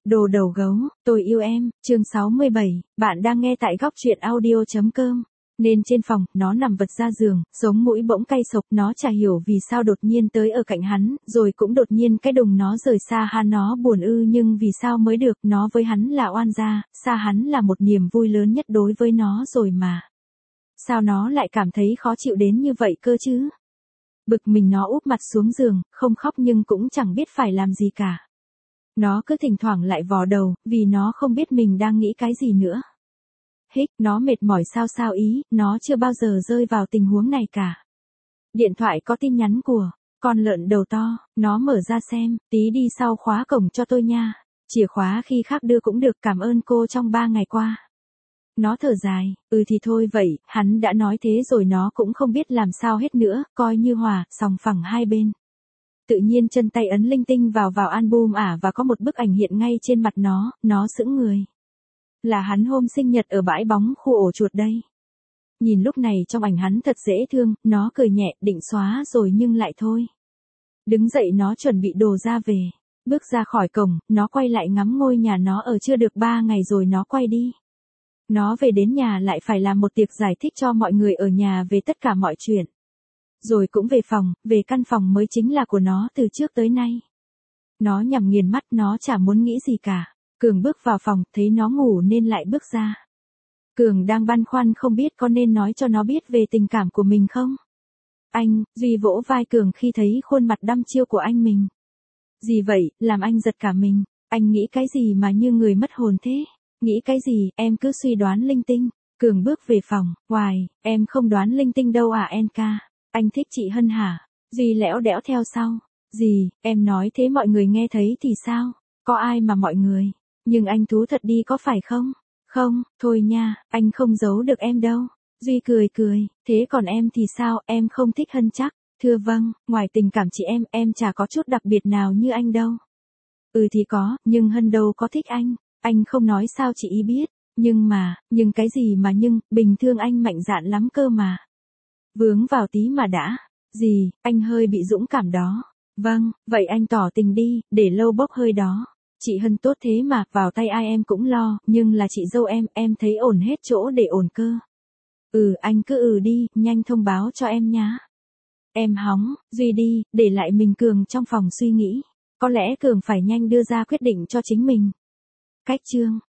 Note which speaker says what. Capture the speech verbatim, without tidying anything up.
Speaker 1: Đồ đầu gấu, tôi yêu em, chương sáu mươi bảy, bạn đang nghe tại góc truyện audio.com. Nên trên phòng, nó nằm vật ra giường, sống mũi bỗng cay sộc, nó chả hiểu vì sao đột nhiên tới ở cạnh hắn, rồi cũng đột nhiên cái đùng nó rời xa hắn, nó buồn ư nhưng vì sao mới được, nó với hắn là oan gia, xa hắn là một niềm vui lớn nhất đối với nó rồi mà. Sao nó lại cảm thấy khó chịu đến như vậy cơ chứ? Bực mình nó úp mặt xuống giường, không khóc nhưng cũng chẳng biết phải làm gì cả. Nó cứ thỉnh thoảng lại vò đầu, vì nó không biết mình đang nghĩ cái gì nữa. Hích, nó mệt mỏi sao sao ý, nó chưa bao giờ rơi vào tình huống này cả. Điện thoại có tin nhắn của con lợn đầu to, nó mở ra xem, tí đi sau khóa cổng cho tôi nha. Chìa khóa khi khác đưa cũng được, cảm ơn cô trong ba ngày qua. Nó thở dài, ừ thì thôi vậy, hắn đã nói thế rồi nó cũng không biết làm sao hết nữa, coi như hòa, sòng phẳng hai bên. Tự nhiên chân tay ấn linh tinh vào vào album ả và có một bức ảnh hiện ngay trên mặt nó, nó sững người. Là hắn hôm sinh nhật ở bãi bóng khu ổ chuột đây. Nhìn lúc này trong ảnh hắn thật dễ thương, nó cười nhẹ, định xóa rồi nhưng lại thôi. Đứng dậy nó chuẩn bị đồ ra về. Bước ra khỏi cổng, nó quay lại ngắm ngôi nhà nó ở chưa được ba ngày rồi nó quay đi. Nó về đến nhà lại phải làm một tiệc giải thích cho mọi người ở nhà về tất cả mọi chuyện. Rồi cũng về phòng, về căn phòng mới chính là của nó từ trước tới nay. Nó nhắm nghiền mắt, nó chả muốn nghĩ gì cả. Cường bước vào phòng, thấy nó ngủ nên lại bước ra. Cường đang băn khoăn không biết có nên nói cho nó biết về tình cảm của mình không? Anh, Duy vỗ vai Cường khi thấy khuôn mặt đăm chiêu của anh mình. Gì vậy, làm anh giật cả mình. Anh nghĩ cái gì mà như người mất hồn thế? Nghĩ cái gì, em cứ suy đoán linh tinh. Cường bước về phòng, hoài, em không đoán linh tinh đâu à en ca. Anh thích chị Hân hả? Duy lẽo đẽo theo sau. Gì, em nói thế mọi người nghe thấy thì sao? Có ai mà mọi người? Nhưng anh thú thật đi có phải không? Không, thôi nha, anh không giấu được em đâu. Duy cười cười, thế còn em thì sao, em không thích Hân chắc? Thưa vâng, ngoài tình cảm chị em, em chả có chút đặc biệt nào như anh đâu. Ừ thì có, nhưng Hân đâu có thích anh. Anh không nói sao chị ý biết. Nhưng mà, nhưng cái gì mà nhưng, bình thường anh mạnh dạn lắm cơ mà. Vướng vào tí mà đã. Gì, anh hơi bị dũng cảm đó. Vâng, vậy anh tỏ tình đi, để lâu bốc hơi đó. Chị Hân tốt thế mà, vào tay ai em cũng lo, nhưng là chị dâu em, em thấy ổn hết chỗ để ổn cơ. Ừ, anh cứ ừ đi, nhanh thông báo cho em nhá. Em hóng, Duy đi, để lại mình Cường trong phòng suy nghĩ. Có lẽ Cường phải nhanh đưa ra quyết định cho chính mình. Cách chương